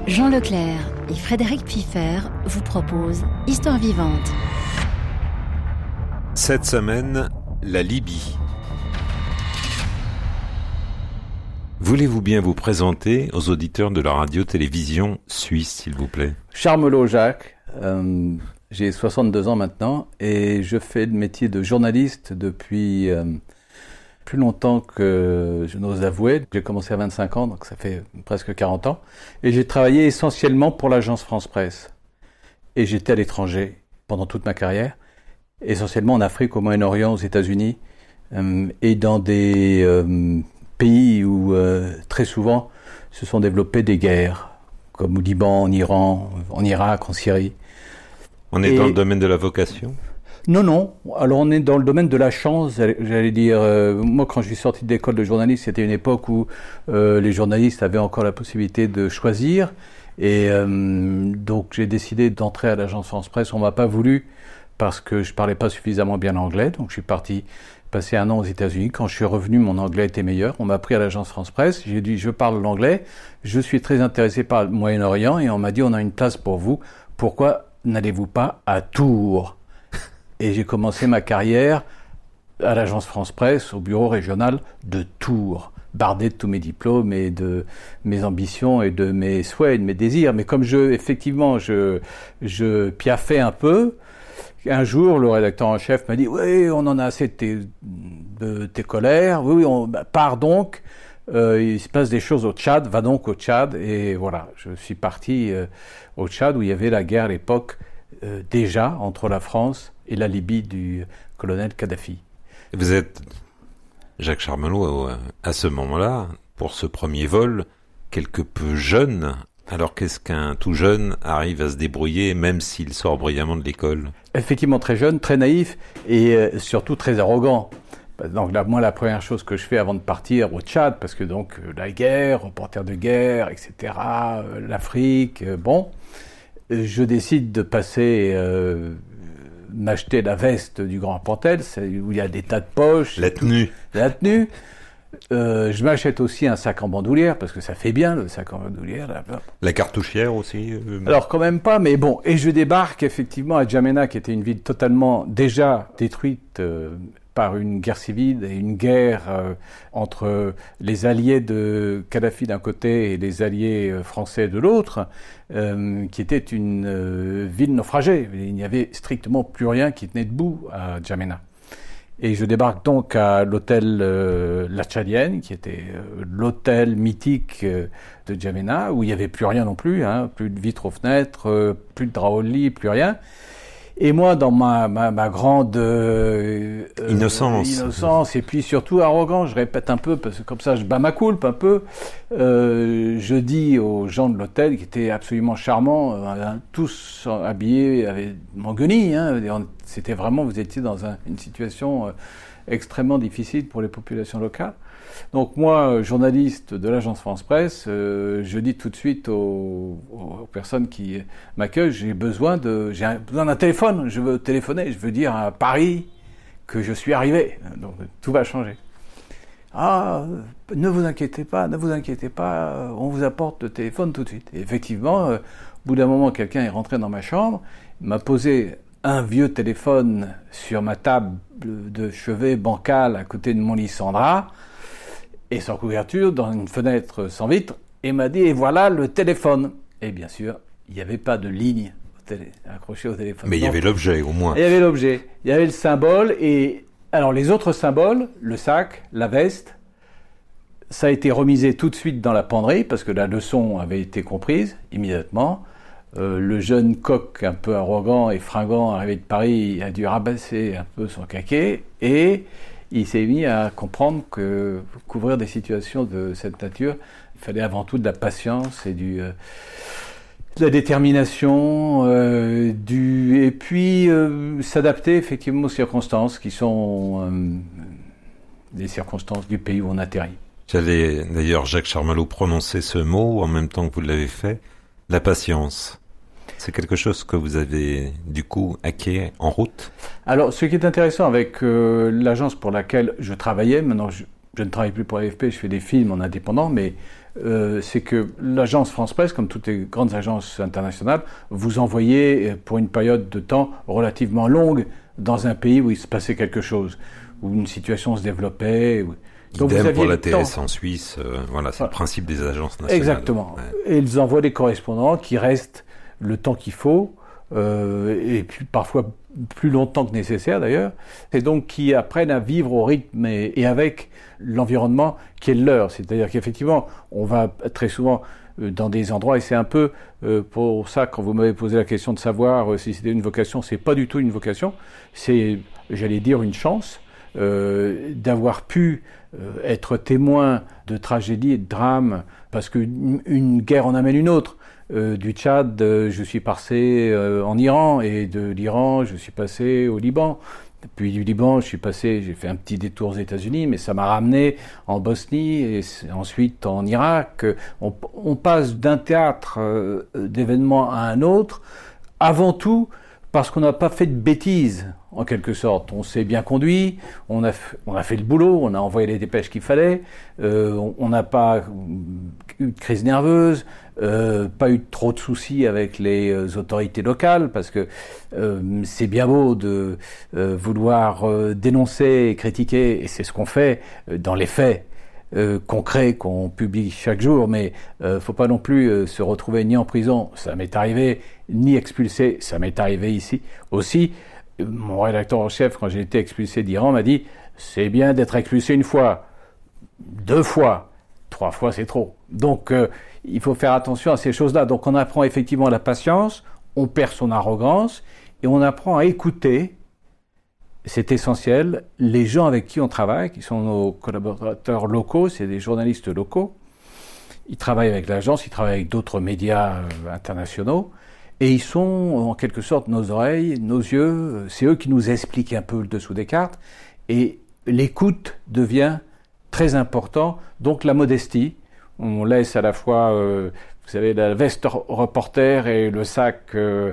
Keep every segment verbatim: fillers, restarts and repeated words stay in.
Jean Leclerc et Frédéric Piffer vous proposent Histoire vivante. Cette semaine, la Libye. Voulez-vous bien vous présenter aux auditeurs de la radio-télévision suisse, s'il vous plaît ? Charmelot Jacques, euh, j'ai soixante-deux ans maintenant et je fais le métier de journaliste depuis euh, plus longtemps que je n'ose avouer. J'ai commencé à vingt-cinq ans, donc ça fait presque quarante ans. Et j'ai travaillé essentiellement pour l'agence France Presse. Et j'étais à l'étranger pendant toute ma carrière, essentiellement en Afrique, au Moyen-Orient, aux États-Unis, euh, et dans des euh, pays où euh, très souvent se sont développées des guerres, comme au Liban, en Iran, en Irak, en Syrie. On est et... dans le domaine de la vocation ? Non, non. Alors, on est dans le domaine de la chance, j'allais dire. Euh, moi, quand je suis sorti de l'école de journaliste, c'était une époque où euh, les journalistes avaient encore la possibilité de choisir. Et euh, donc, j'ai décidé d'entrer à l'agence France Presse. On m'a pas voulu parce que je parlais pas suffisamment bien anglais. Donc, je suis parti passer un an aux États-Unis. Quand je suis revenu, mon anglais était meilleur. On m'a pris à l'agence France Presse. J'ai dit, je parle l'anglais. Je suis très intéressé par le Moyen-Orient. Et on m'a dit, on a une place pour vous. Pourquoi n'allez-vous pas à Tours ? Et j'ai commencé ma carrière à l'agence France Presse, au bureau régional de Tours, bardé de tous mes diplômes et de mes ambitions et de mes souhaits et de mes désirs. Mais comme je, effectivement, je, je piaffais un peu, un jour, le rédacteur en chef m'a dit « Oui, on en a assez de tes, de tes colères. Oui, oui, on, bah, pars donc. Euh, il se passe des choses au Tchad. Va donc au Tchad. » Et voilà, je suis parti euh, au Tchad où il y avait la guerre à l'époque euh, déjà entre la France et la Libye du colonel Kadhafi. Vous êtes, Jacques Charmelot, à ce moment-là, pour ce premier vol, quelque peu jeune. Alors qu'est-ce qu'un tout jeune arrive à se débrouiller, même s'il sort brillamment de l'école ? Effectivement très jeune, très naïf et euh, surtout très arrogant. Donc là, moi, la première chose que je fais avant de partir au Tchad, parce que donc euh, la guerre, reporter de guerre, et cetera, euh, l'Afrique, euh, bon, euh, je décide de passer... Euh, m'acheter la veste du Grand Pantel, où il y a des tas de poches. La tenue. La tenue. Euh, je m'achète aussi un sac en bandoulière, parce que ça fait bien, le sac en bandoulière. Là. La cartouchière aussi euh... Alors, quand même pas, mais bon. Et je débarque, effectivement, à N'Djamena, qui était une ville totalement, déjà détruite euh, par une guerre civile et une guerre euh, entre les alliés de Kadhafi d'un côté et les alliés euh, français de l'autre, euh, qui était une euh, ville naufragée. Il n'y avait strictement plus rien qui tenait debout à N'Djamena. Et je débarque donc à l'hôtel euh, La Tchadienne, qui était euh, l'hôtel mythique euh, de N'Djamena, où il n'y avait plus rien non plus, hein, plus de vitres aux fenêtres, euh, plus de draps au lit, plus rien. Et moi, dans ma, ma, ma grande euh, innocence. Euh, innocence, et puis surtout arrogant, je répète un peu, parce que comme ça je bats ma coulpe un peu, euh, je dis aux gens de l'hôtel, qui étaient absolument charmants, euh, tous habillés avec en guenilles, hein, c'était vraiment, vous étiez dans un, une situation euh, extrêmement difficile pour les populations locales. Donc moi, journaliste de l'agence France Presse, euh, je dis tout de suite aux, aux personnes qui m'accueillent, j'ai besoin de, j'ai besoin d'un téléphone. Je veux téléphoner, je veux dire à Paris que je suis arrivé. Donc tout va changer. Ah, ne vous inquiétez pas, ne vous inquiétez pas, on vous apporte le téléphone tout de suite. Et effectivement, euh, au bout d'un moment, quelqu'un est rentré dans ma chambre, m'a posé un vieux téléphone sur ma table de chevet bancale à côté de mon lit sans drap, et sans couverture, dans une fenêtre sans vitre, et m'a dit, et voilà le téléphone. Et bien sûr, il n'y avait pas de ligne au télé, accrochée au téléphone. Mais il y avait l'objet, au moins. Il y avait l'objet. Il y avait le symbole, et alors les autres symboles, le sac, la veste, ça a été remisé tout de suite dans la penderie, parce que la leçon avait été comprise, immédiatement. Euh, le jeune coq, un peu arrogant et fringant, arrivé de Paris, a dû rabasser un peu son caquet, et il s'est mis à comprendre que pour couvrir des situations de cette nature, il fallait avant tout de la patience et du, euh, de la détermination, euh, du, et puis euh, s'adapter effectivement aux circonstances qui sont euh, les circonstances du pays où on atterrit. J'allais d'ailleurs, Jacques Charmelot, prononcer ce mot en même temps que vous l'avez fait, la patience. C'est quelque chose que vous avez, du coup, acquis en route ? Alors, ce qui est intéressant avec euh, l'agence pour laquelle je travaillais, maintenant je, je ne travaille plus pour A F P, je fais des films en indépendant, mais euh, c'est que l'agence France Presse, comme toutes les grandes agences internationales, vous envoyez pour une période de temps relativement longue dans un pays où il se passait quelque chose, où une situation se développait. Où... Donc Idem vous pour la T S en Suisse, euh, voilà, c'est voilà. le principe des agences nationales. Exactement. Ouais. Et ils envoient des correspondants qui restent le temps qu'il faut, euh, et puis parfois plus longtemps que nécessaire d'ailleurs, et donc qui apprennent à vivre au rythme et, et avec l'environnement qui est le leur. C'est-à-dire qu'effectivement, on va très souvent dans des endroits, et c'est un peu euh, pour ça, quand vous m'avez posé la question de savoir euh, si c'était une vocation, c'est pas du tout une vocation, c'est, j'allais dire, une chance euh, d'avoir pu euh, être témoin de tragédies et de drames, parce qu'une une guerre en amène une autre. Euh, du Tchad, euh, je suis passé euh, en Iran, et de l'Iran, je suis passé au Liban. Puis du Liban, je suis passé, j'ai fait un petit détour aux États-Unis, mais ça m'a ramené en Bosnie et ensuite en Irak. On, on passe d'un théâtre euh, d'événements à un autre, avant tout parce qu'on n'a pas fait de bêtises, en quelque sorte. On s'est bien conduit, on a, on a fait le boulot, on a envoyé les dépêches qu'il fallait, euh, on n'a pas eu de crise nerveuse, euh, pas eu trop de soucis avec les euh, autorités locales, parce que euh, c'est bien beau de euh, vouloir euh, dénoncer et critiquer, et c'est ce qu'on fait euh, dans les faits euh, concrets qu'on publie chaque jour, mais euh, faut pas non plus euh, se retrouver ni en prison, ça m'est arrivé, ni expulsé, ça m'est arrivé ici aussi. Mon rédacteur en chef, quand j'ai été expulsé d'Iran, m'a dit « c'est bien d'être expulsé une fois, deux fois, trois fois c'est trop ». Donc euh, il faut faire attention à ces choses-là. Donc on apprend effectivement la patience, on perd son arrogance et on apprend à écouter, c'est essentiel, les gens avec qui on travaille, qui sont nos collaborateurs locaux, c'est des journalistes locaux. Ils travaillent avec l'agence, ils travaillent avec d'autres médias euh, internationaux. Et ils sont, en quelque sorte, nos oreilles, nos yeux, c'est eux qui nous expliquent un peu le dessous des cartes. Et l'écoute devient très important. Donc la modestie, on laisse à la fois, euh, vous savez, la veste reporter et le sac euh,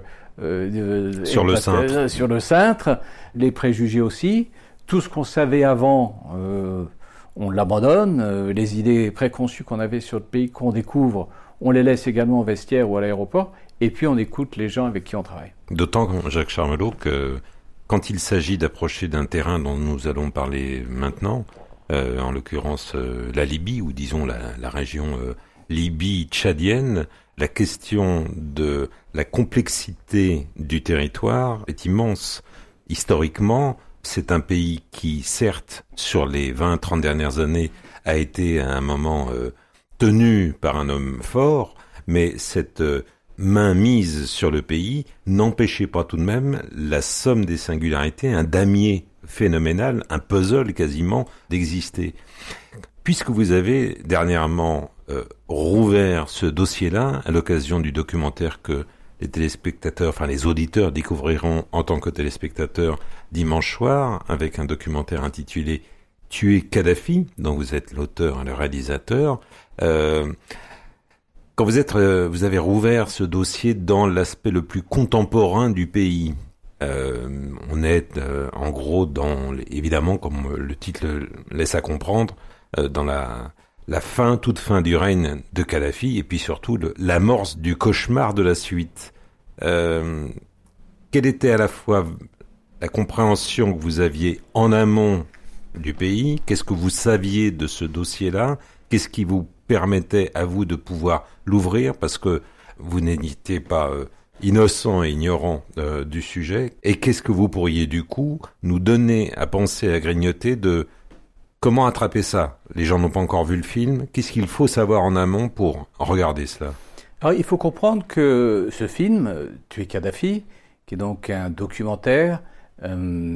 euh, sur, le cintre. sur le cintre, les préjugés aussi. Tout ce qu'on savait avant, euh, on l'abandonne. Euh, les idées préconçues qu'on avait sur le pays, qu'on découvre, on les laisse également au vestiaire ou à l'aéroport. Et puis on écoute les gens avec qui on travaille. D'autant, Jacques Charmelot, que quand il s'agit d'approcher d'un terrain dont nous allons parler maintenant, euh, en l'occurrence euh, la Libye, ou disons la, la région euh, Libye-tchadienne, la question de la complexité du territoire est immense. Historiquement, c'est un pays qui, certes, sur les vingt trente dernières années, a été à un moment euh, tenu par un homme fort, mais cette... Euh, main mise sur le pays n'empêchait pas tout de même la somme des singularités, un damier phénoménal, un puzzle quasiment d'exister. Puisque vous avez dernièrement euh, rouvert ce dossier-là à l'occasion du documentaire que les téléspectateurs, enfin les auditeurs découvriront en tant que téléspectateurs dimanche soir, avec un documentaire intitulé « Tuer Kadhafi », dont vous êtes l'auteur et le réalisateur, euh, Quand vous êtes, euh, vous avez rouvert ce dossier dans l'aspect le plus contemporain du pays. Euh, on est euh, en gros dans, évidemment, comme le titre le laisse à comprendre, euh, dans la, la fin, toute fin du règne de Kadhafi, et puis surtout le, l'amorce du cauchemar de la suite. Euh, quelle était à la fois la compréhension que vous aviez en amont du pays? Qu'est-ce que vous saviez de ce dossier-là? Qu'est-ce qui vous permettait à vous de pouvoir l'ouvrir, parce que vous n'étiez pas euh, innocent et ignorant euh, du sujet, et qu'est-ce que vous pourriez du coup nous donner à penser, à grignoter de comment attraper ça? Les gens n'ont pas encore vu le film, qu'est-ce qu'il faut savoir en amont pour regarder cela? Alors il faut comprendre que ce film, Tuer Kadhafi, qui est donc un documentaire, euh,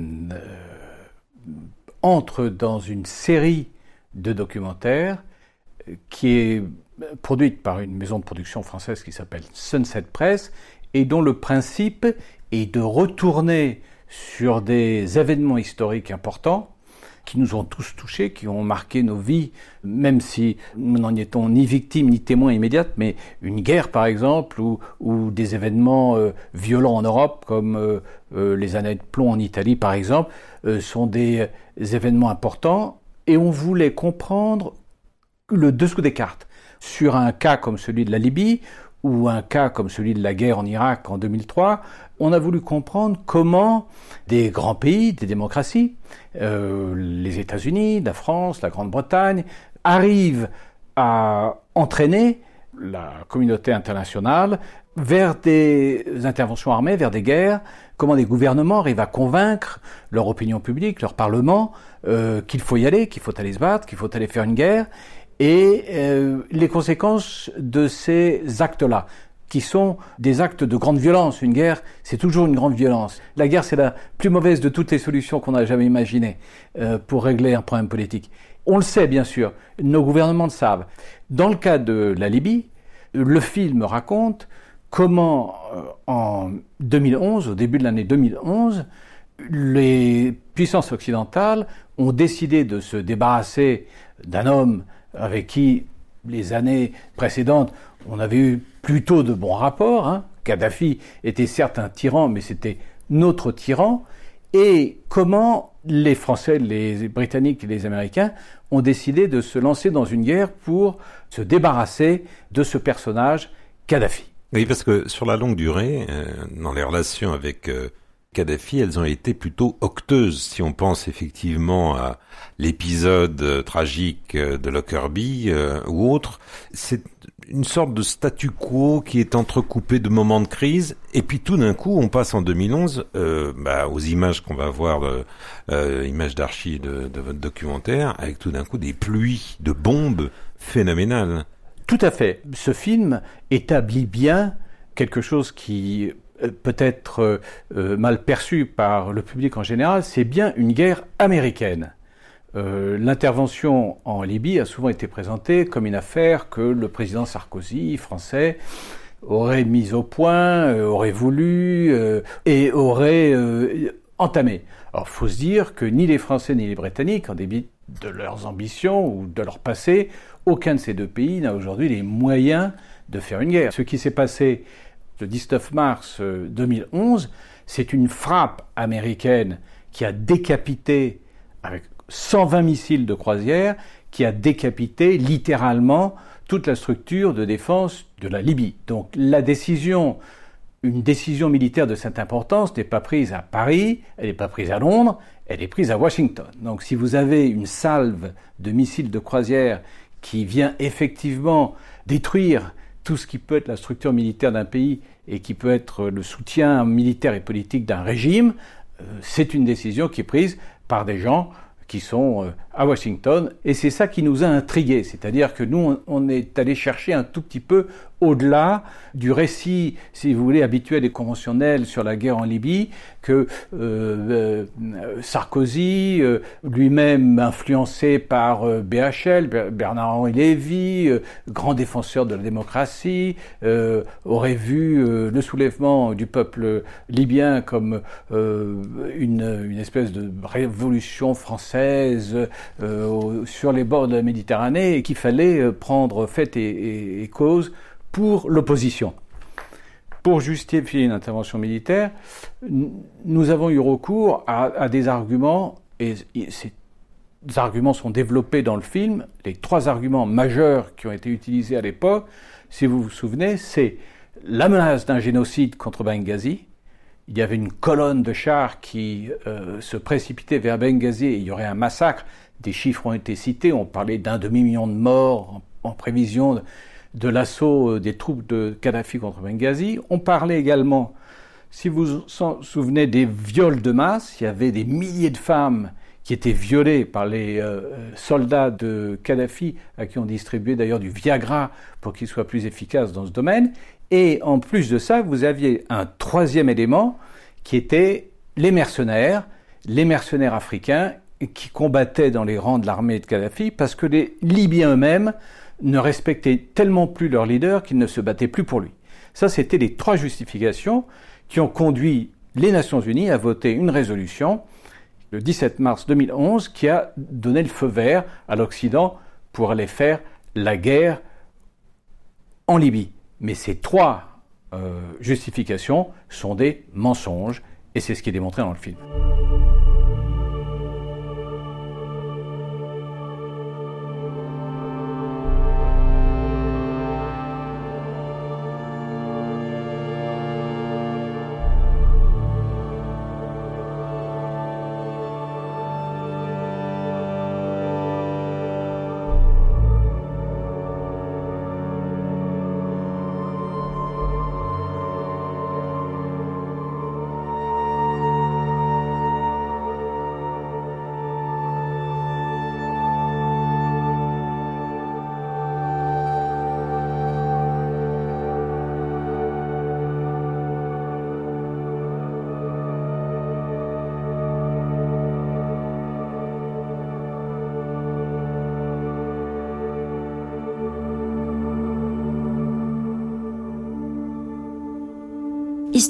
euh, entre dans une série de documentaires qui est produite par une maison de production française qui s'appelle Sunset Press et dont le principe est de retourner sur des événements historiques importants qui nous ont tous touchés, qui ont marqué nos vies, même si nous n'en étions ni victimes ni témoins immédiates, mais une guerre par exemple, ou, ou des événements euh, violents en Europe, comme euh, euh, les années de plomb en Italie par exemple, euh, sont des, des événements importants et on voulait comprendre le dessous des cartes. Sur un cas comme celui de la Libye, ou un cas comme celui de la guerre en Irak en deux mille trois, on a voulu comprendre comment des grands pays, des démocraties, euh, les États-Unis, la France, la Grande-Bretagne, arrivent à entraîner la communauté internationale vers des interventions armées, vers des guerres, comment des gouvernements arrivent à convaincre leur opinion publique, leur parlement, euh, qu'il faut y aller, qu'il faut aller se battre, qu'il faut aller faire une guerre, et euh, les conséquences de ces actes-là, qui sont des actes de grande violence. Une guerre, c'est toujours une grande violence. La guerre, c'est la plus mauvaise de toutes les solutions qu'on a jamais imaginées euh, pour régler un problème politique. On le sait, bien sûr, nos gouvernements le savent. Dans le cas de la Libye, le film raconte comment, euh, en deux mille onze, au début de l'année deux mille onze, les puissances occidentales ont décidé de se débarrasser d'un homme avec qui, les années précédentes, on avait eu plutôt de bons rapports. Hein. Kadhafi était certes un tyran, mais c'était notre tyran. Et comment les Français, les Britanniques et les Américains ont décidé de se lancer dans une guerre pour se débarrasser de ce personnage, Kadhafi. Oui, parce que sur la longue durée, euh, dans les relations avec euh, Kadhafi, elles ont été plutôt octeuses. Si on pense effectivement à l'épisode euh, tragique euh, de Lockerbie euh, ou autre, c'est une sorte de statu quo qui est entrecoupé de moments de crise, et puis tout d'un coup, on passe en deux mille onze euh, bah, aux images qu'on va voir, euh, euh, images d'archives de, de votre documentaire, avec tout d'un coup des pluies de bombes phénoménales. Tout à fait. Ce film établit bien quelque chose qui peut être euh, mal perçu par le public en général, c'est bien une guerre américaine. Euh, l'intervention en Libye a souvent été présentée comme une affaire que le président Sarkozy, français, aurait mise au point, euh, aurait voulu euh, et aurait euh, entamé. Alors, il faut se dire que ni les Français ni les Britanniques, en dépit de leurs ambitions ou de leur passé, aucun de ces deux pays n'a aujourd'hui les moyens de faire une guerre. Ce qui s'est passé le dix-neuf mars deux mille onze, c'est une frappe américaine qui a décapité, avec cent vingt missiles de croisière, qui a décapité littéralement toute la structure de défense de la Libye. Donc la décision, une décision militaire de cette importance n'est pas prise à Paris, elle n'est pas prise à Londres, elle est prise à Washington. Donc si vous avez une salve de missiles de croisière qui vient effectivement détruire tout ce qui peut être la structure militaire d'un pays et qui peut être le soutien militaire et politique d'un régime, euh, c'est une décision qui est prise par des gens qui sont euh, à Washington. Et c'est ça qui nous a intrigués. C'est-à-dire que nous, on, on est allé chercher un tout petit peu au-delà du récit, si vous voulez, habituel et conventionnel sur la guerre en Libye, que euh, euh, Sarkozy, euh, lui-même influencé par euh, B H L, Bernard-Henri Lévy, euh, grand défenseur de la démocratie, euh, aurait vu euh, le soulèvement du peuple libyen comme euh, une, une espèce de révolution française euh, sur les bords de la Méditerranée, et qu'il fallait prendre fait et, et, et cause pour l'opposition. Pour justifier une intervention militaire, nous avons eu recours à, à des arguments, et, et ces arguments sont développés dans le film. Les trois arguments majeurs qui ont été utilisés à l'époque, si vous vous souvenez, c'est la menace d'un génocide contre Benghazi. Il y avait une colonne de chars qui euh, se précipitait vers Benghazi et il y aurait un massacre. Des chiffres ont été cités, on parlait d'un demi-million de morts en, en prévision de, de l'assaut des troupes de Kadhafi contre Benghazi. On parlait également, si vous vous souvenez, des viols de masse. Il y avait des milliers de femmes qui étaient violées par les euh, soldats de Kadhafi, à qui on distribuait d'ailleurs du Viagra pour qu'ils soient plus efficaces dans ce domaine. Et en plus de ça, vous aviez un troisième élément qui était les mercenaires, les mercenaires africains qui combattaient dans les rangs de l'armée de Kadhafi parce que les Libyens eux-mêmes ne respectaient tellement plus leur leader qu'ils ne se battaient plus pour lui. Ça, c'était les trois justifications qui ont conduit les Nations Unies à voter une résolution le dix-sept mars deux mille onze qui a donné le feu vert à l'Occident pour aller faire la guerre en Libye. Mais ces trois euh, justifications sont des mensonges, et c'est ce qui est démontré dans le film.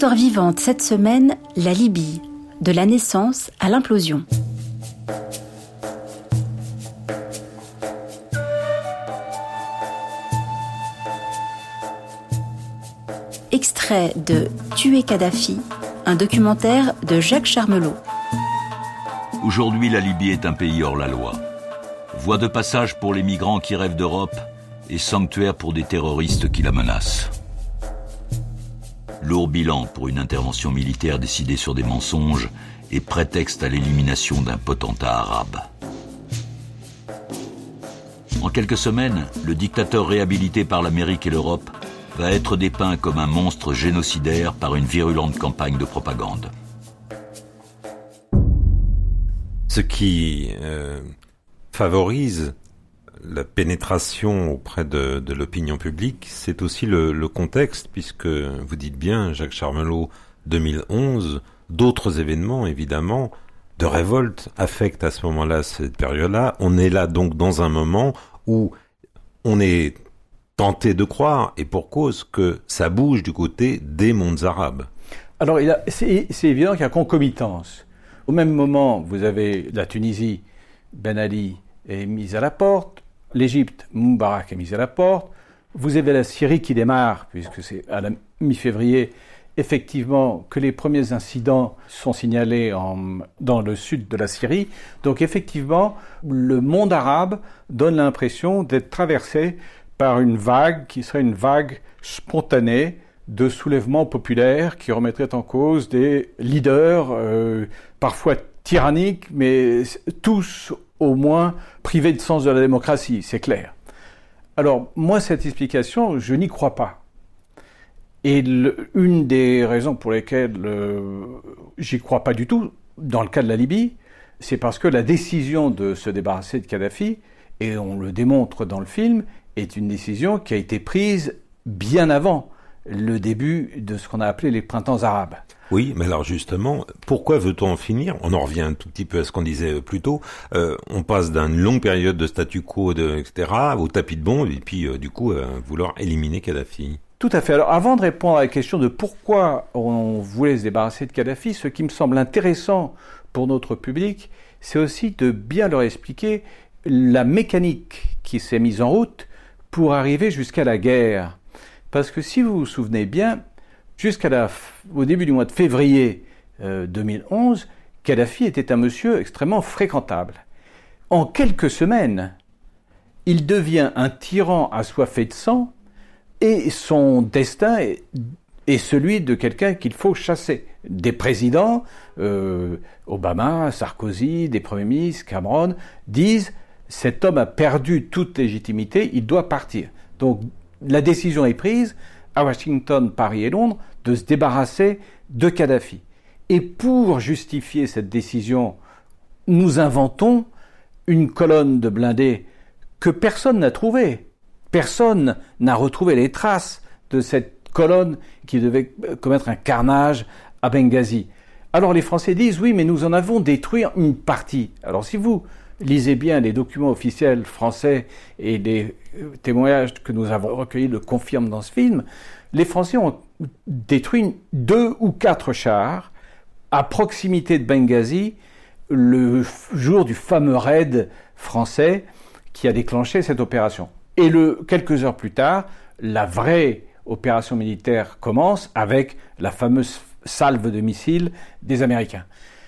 Histoire vivante cette semaine, la Libye, de la naissance à l'implosion. Extrait de Tuer Kadhafi, un documentaire de Jacques Charmelot. Aujourd'hui, la Libye est un pays hors la loi. Voie de passage pour les migrants qui rêvent d'Europe et sanctuaire pour des terroristes qui la menacent. Lourd bilan pour une intervention militaire décidée sur des mensonges et prétexte à l'élimination d'un potentat arabe. En quelques semaines, le dictateur réhabilité par l'Amérique et l'Europe va être dépeint comme un monstre génocidaire par une virulente campagne de propagande. Ce qui euh, favorise la pénétration auprès de, de l'opinion publique, c'est aussi le, le contexte, puisque vous dites bien, Jacques Charmelot, deux mille onze, d'autres événements, évidemment, de révolte affectent à ce moment-là, cette période-là. On est là donc dans un moment où on est tenté de croire, et pour cause, que ça bouge du côté des mondes arabes. Alors, il a, c'est, c'est évident qu'il y a concomitance. Au même moment, vous avez la Tunisie, Ben Ali est mise à la porte, l'Égypte, Moubarak est mise à la porte, vous avez la Syrie qui démarre, puisque c'est à la mi-février, effectivement, que les premiers incidents sont signalés en, dans le sud de la Syrie. Donc, effectivement, le monde arabe donne l'impression d'être traversé par une vague qui serait une vague spontanée de soulèvements populaires qui remettraient en cause des leaders, euh, parfois tyranniques, mais tous au moins privés de sens de la démocratie, c'est clair. Alors, moi, cette explication, je n'y crois pas. Et le, une des raisons pour lesquelles euh, j'y crois pas du tout, dans le cas de la Libye, c'est parce que la décision de se débarrasser de Kadhafi, et on le démontre dans le film, est une décision qui a été prise bien avant le début de ce qu'on a appelé les printemps arabes. Oui, mais alors justement, pourquoi veut-on en finir ? On en revient un tout petit peu à ce qu'on disait plus tôt. Euh, on passe d'une longue période de statu quo, de, et cetera, au tapis de bombe, et puis euh, du coup, euh, vouloir éliminer Kadhafi. Tout à fait. Alors, avant de répondre à la question de pourquoi on voulait se débarrasser de Kadhafi, ce qui me semble intéressant pour notre public, c'est aussi de bien leur expliquer la mécanique qui s'est mise en route pour arriver jusqu'à la guerre. Parce que si vous vous souvenez bien, jusqu'à la, au début du mois de février euh, deux mille onze, Kadhafi était un monsieur extrêmement fréquentable. En quelques semaines, il devient un tyran assoiffé de sang et son destin est, est celui de quelqu'un qu'il faut chasser. Des présidents, euh, Obama, Sarkozy, des premiers ministres, Cameron, disent « cet homme a perdu toute légitimité, il doit partir ». Donc la décision est prise à Washington, Paris et Londres de se débarrasser de Kadhafi. Et pour justifier cette décision, nous inventons une colonne de blindés que personne n'a trouvée. Personne n'a retrouvé les traces de cette colonne qui devait commettre un carnage à Benghazi. Alors les Français disent « oui, mais nous en avons détruit une partie ». Alors si vous lisez bien les documents officiels français et les témoignages que nous avons recueillis le confirment dans ce film, les Français ont détruit deux ou quatre chars à proximité de Benghazi le jour du fameux raid français qui a déclenché cette opération. Et le, quelques heures plus tard, la vraie opération militaire commence avec la fameuse salve de missiles des Américains.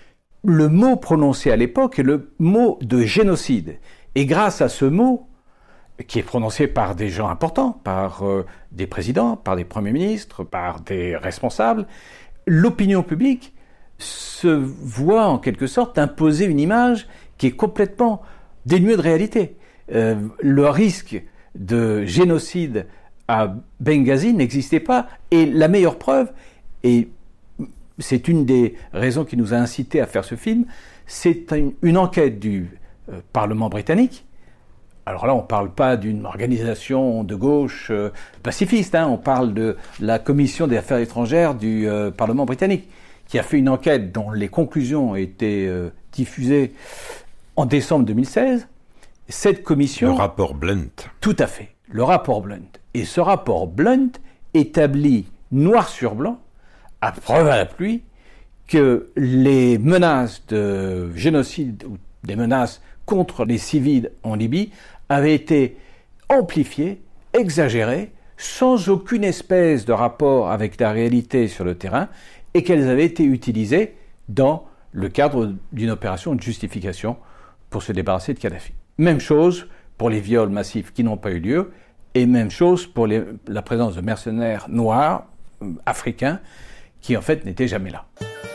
Le mot prononcé à l'époque est le mot de génocide. Et grâce à ce mot, qui est prononcé par des gens importants, par euh, des présidents, par des premiers ministres, par des responsables, l'opinion publique se voit en quelque sorte imposer une image qui est complètement dénuée de réalité. Euh, le risque de génocide à Benghazi n'existait pas, et la meilleure preuve, et c'est une des raisons qui nous a incités à faire ce film, c'est une, une enquête du euh, Parlement britannique. Alors là, on ne parle pas d'une organisation de gauche euh, pacifiste, hein, on parle de la Commission des Affaires étrangères du euh, Parlement britannique, qui a fait une enquête dont les conclusions ont été euh, diffusées en décembre deux mille seize. Cette commission... Le rapport Blunt. Tout à fait, le rapport Blunt. Et ce rapport Blunt établit noir sur blanc, à preuve à la pluie, que les menaces de génocide ou des menaces contre les civils en Libye avaient été amplifiées, exagérées, sans aucune espèce de rapport avec la réalité sur le terrain, et qu'elles avaient été utilisées dans le cadre d'une opération de justification pour se débarrasser de Kadhafi. Même chose pour les viols massifs qui n'ont pas eu lieu, et même chose pour les, la présence de mercenaires noirs, africains, qui en fait n'étaient jamais là.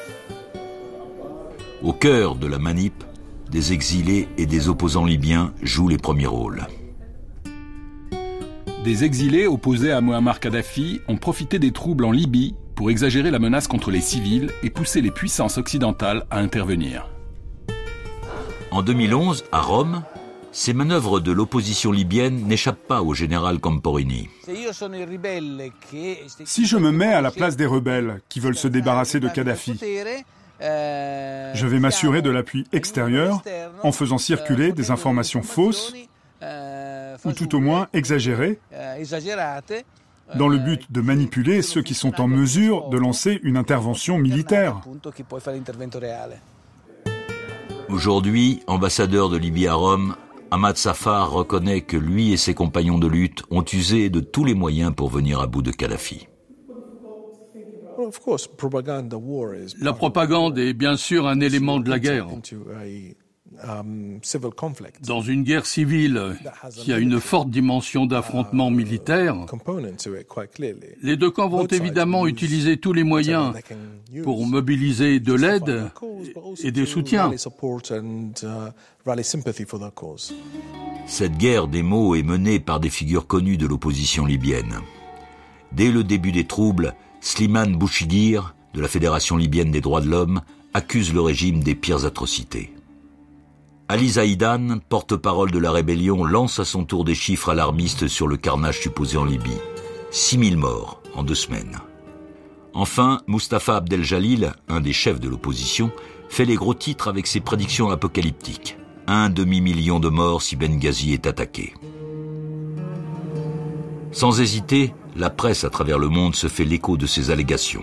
Au cœur de la manip, des exilés et des opposants libyens jouent les premiers rôles. Des exilés opposés à Muammar Kadhafi ont profité des troubles en Libye pour exagérer la menace contre les civils et pousser les puissances occidentales à intervenir. En deux mille onze, à Rome, ces manœuvres de l'opposition libyenne n'échappent pas au général Camporini. Si je me mets à la place des rebelles qui veulent se débarrasser de Kadhafi, je vais m'assurer de l'appui extérieur en faisant circuler des informations fausses ou tout au moins exagérées dans le but de manipuler ceux qui sont en mesure de lancer une intervention militaire. Aujourd'hui, ambassadeur de Libye à Rome, Ahmad Safar reconnaît que lui et ses compagnons de lutte ont usé de tous les moyens pour venir à bout de Kadhafi. La propagande est bien sûr un élément de la guerre. Dans une guerre civile qui a une forte dimension d'affrontement militaire, les deux camps vont évidemment utiliser tous les moyens pour mobiliser de l'aide et des soutiens. Cette guerre des mots est menée par des figures connues de l'opposition libyenne. Dès le début des troubles, Slimane Bouchidir, de la Fédération libyenne des droits de l'homme, accuse le régime des pires atrocités. Ali Zaïdan, porte-parole de la rébellion, lance à son tour des chiffres alarmistes sur le carnage supposé en Libye. six mille morts en deux semaines. Enfin, Mustapha Abdel Jalil, un des chefs de l'opposition, fait les gros titres avec ses prédictions apocalyptiques. Un demi-million de morts si Benghazi est attaqué. Sans hésiter, la presse à travers le monde se fait l'écho de ces allégations.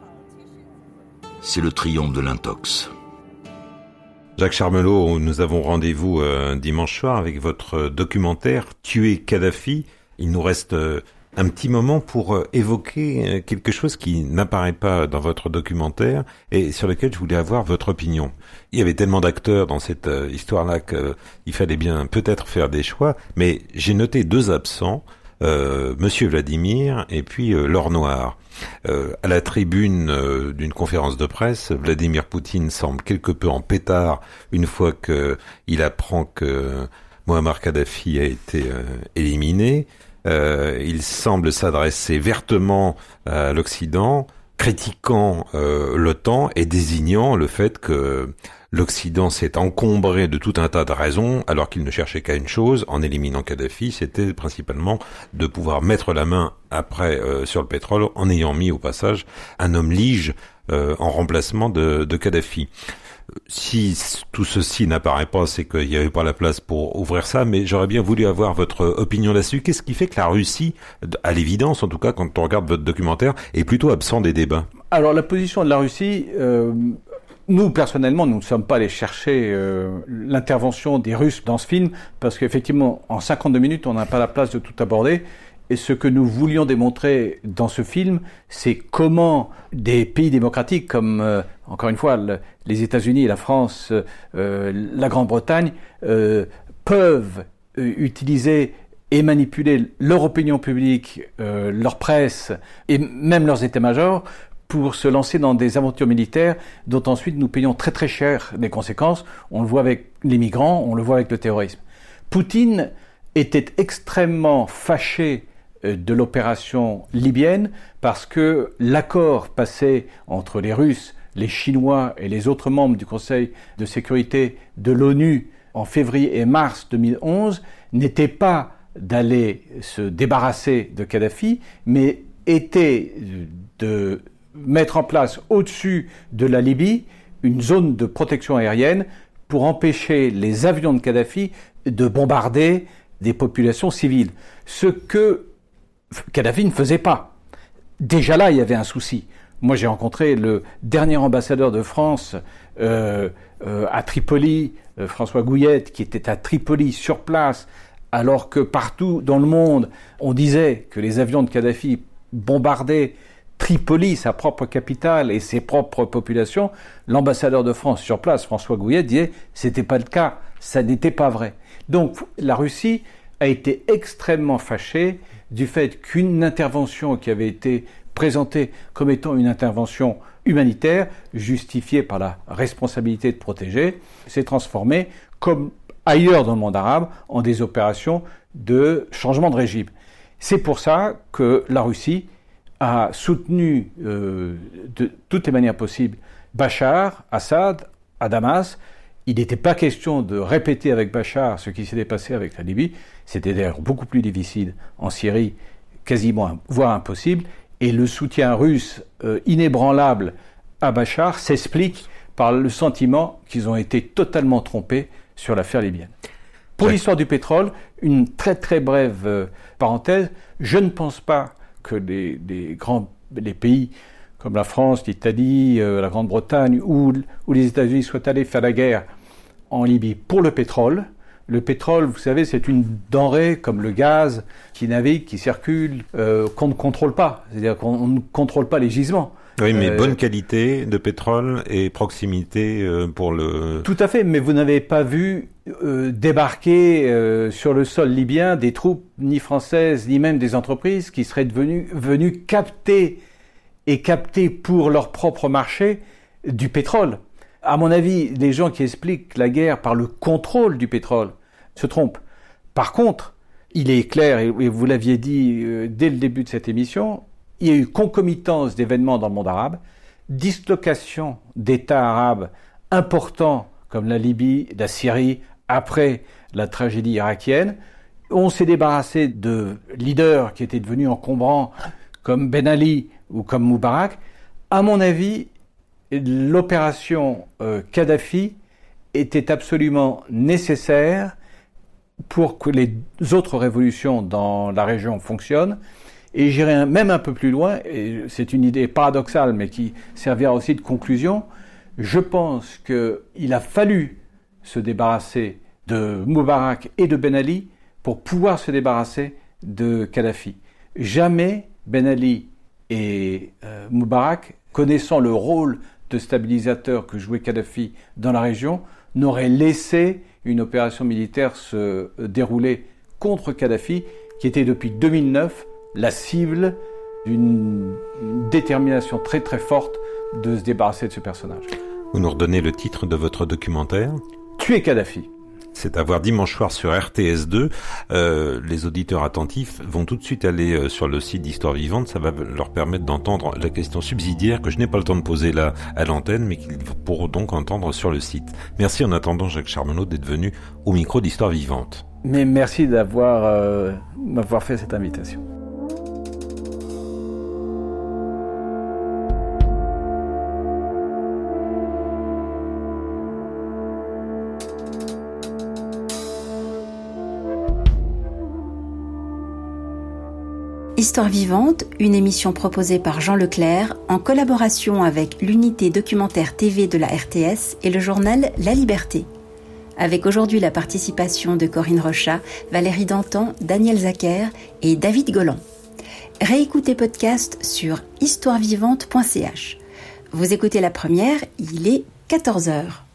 C'est le triomphe de l'intox. Jacques Charmelot, nous avons rendez-vous euh, dimanche soir avec votre documentaire « Tuer Kadhafi ». Il nous reste euh, un petit moment pour euh, évoquer euh, quelque chose qui n'apparaît pas dans votre documentaire et sur lequel je voulais avoir votre opinion. Il y avait tellement d'acteurs dans cette euh, histoire-là qu'il fallait bien peut-être faire des choix, mais j'ai noté deux absents, euh, Monsieur Vladimir et puis euh, Laure Noire. Euh, à la tribune euh, d'une conférence de presse, Vladimir Poutine semble quelque peu en pétard une fois que il apprend que Muammar Kadhafi a été euh, éliminé. Euh, il semble s'adresser vertement à l'Occident, critiquant euh, l'OTAN et désignant le fait que l'Occident s'est encombré de tout un tas de raisons, alors qu'il ne cherchait qu'à une chose, en éliminant Kadhafi, c'était principalement de pouvoir mettre la main après euh, sur le pétrole, en ayant mis au passage un homme lige euh, en remplacement de, de Kadhafi. Si tout ceci n'apparaît pas, c'est qu'il n'y avait pas la place pour ouvrir ça, mais j'aurais bien voulu avoir votre opinion là-dessus. Qu'est-ce qui fait que la Russie, à l'évidence, en tout cas quand on regarde votre documentaire, est plutôt absent des débats? Alors la position de la Russie... Euh... Nous, personnellement, nous ne sommes pas allés chercher euh, l'intervention des Russes dans ce film, parce qu'effectivement, en cinquante-deux minutes, on n'a pas la place de tout aborder. Et ce que nous voulions démontrer dans ce film, c'est comment des pays démocratiques comme, euh, encore une fois, le, les États-Unis et la France, euh, la Grande-Bretagne, euh, peuvent euh, utiliser et manipuler leur opinion publique, euh, leur presse et même leurs états-majors pour se lancer dans des aventures militaires dont ensuite nous payons très très cher les conséquences. On le voit avec les migrants, on le voit avec le terrorisme. Poutine était extrêmement fâché de l'opération libyenne parce que l'accord passé entre les Russes, les Chinois et les autres membres du Conseil de sécurité de l'ONU en février et mars deux mille onze n'était pas d'aller se débarrasser de Kadhafi, mais était de mettre en place au-dessus de la Libye une zone de protection aérienne pour empêcher les avions de Kadhafi de bombarder des populations civiles. Ce que Kadhafi ne faisait pas. Déjà là, il y avait un souci. Moi, j'ai rencontré le dernier ambassadeur de France euh, euh, à Tripoli, euh, François Gouillette, qui était à Tripoli sur place, alors que partout dans le monde, on disait que les avions de Kadhafi bombardaient Tripoli, sa propre capitale et ses propres populations. L'ambassadeur de France sur place, François Gouillette, disait « c'était pas le cas, ça n'était pas vrai ». Donc la Russie a été extrêmement fâchée du fait qu'une intervention qui avait été présentée comme étant une intervention humanitaire, justifiée par la responsabilité de protéger, s'est transformée, comme ailleurs dans le monde arabe, en des opérations de changement de régime. C'est pour ça que la Russie a soutenu euh, de toutes les manières possibles Bachar, Assad, à Damas. Il n'était pas question de répéter avec Bachar ce qui s'était passé avec la Libye. C'était d'ailleurs beaucoup plus difficile en Syrie, quasiment, voire impossible. Et le soutien russe euh, inébranlable à Bachar s'explique par le sentiment qu'ils ont été totalement trompés sur l'affaire libyenne. Pour l'histoire du pétrole, une très très brève euh, parenthèse. Je ne pense pas que les, les grands les pays comme la France, l'Italie, euh, la Grande-Bretagne ou, ou les États-Unis soient allés faire la guerre en Libye pour le pétrole. Le pétrole, vous savez, c'est une denrée comme le gaz qui navigue, qui circule, euh, qu'on ne contrôle pas. C'est-à-dire qu'on ne contrôle pas les gisements. Oui, mais euh, bonne qualité de pétrole et proximité euh, pour le... Tout à fait, mais vous n'avez pas vu euh, débarquer euh, sur le sol libyen des troupes ni françaises, ni même des entreprises qui seraient devenues, venues capter et capter pour leur propre marché du pétrole. À mon avis, les gens qui expliquent la guerre par le contrôle du pétrole se trompent. Par contre, il est clair, et vous l'aviez dit euh, dès le début de cette émission, il y a eu concomitance d'événements dans le monde arabe, dislocation d'États arabes importants comme la Libye, la Syrie, après la tragédie irakienne. On s'est débarrassé de leaders qui étaient devenus encombrants comme Ben Ali ou comme Moubarak. À mon avis, l'opération euh, Kadhafi était absolument nécessaire pour que les autres révolutions dans la région fonctionnent. Et j'irai même un peu plus loin, et c'est une idée paradoxale, mais qui servira aussi de conclusion. Je pense qu'il a fallu se débarrasser de Moubarak et de Ben Ali pour pouvoir se débarrasser de Kadhafi. Jamais Ben Ali et euh, Moubarak, connaissant le rôle de stabilisateur que jouait Kadhafi dans la région, n'auraient laissé une opération militaire se dérouler contre Kadhafi, qui était depuis deux mille neuf la cible d'une détermination très très forte de se débarrasser de ce personnage. Vous nous redonnez le titre de votre documentaire ? Tuer Kadhafi. C'est à voir dimanche soir sur R T S deux. Euh, les auditeurs attentifs vont tout de suite aller euh, sur le site d'Histoire Vivante. Ça va leur permettre d'entendre la question subsidiaire que je n'ai pas le temps de poser là à l'antenne, mais qu'ils pourront donc entendre sur le site. Merci en attendant, Jacques Charbonneau, d'être venu au micro d'Histoire Vivante. Mais merci d'avoir euh, m'avoir fait cette invitation. Histoire vivante, une émission proposée par Jean Leclerc en collaboration avec l'unité documentaire T V de la R T S et le journal La Liberté. Avec aujourd'hui la participation de Corinne Rochat, Valérie Dantan, Daniel Zacher et David Golan. Réécoutez podcast sur histoire vivante point c h. Vous écoutez la première, il est quatorze heures.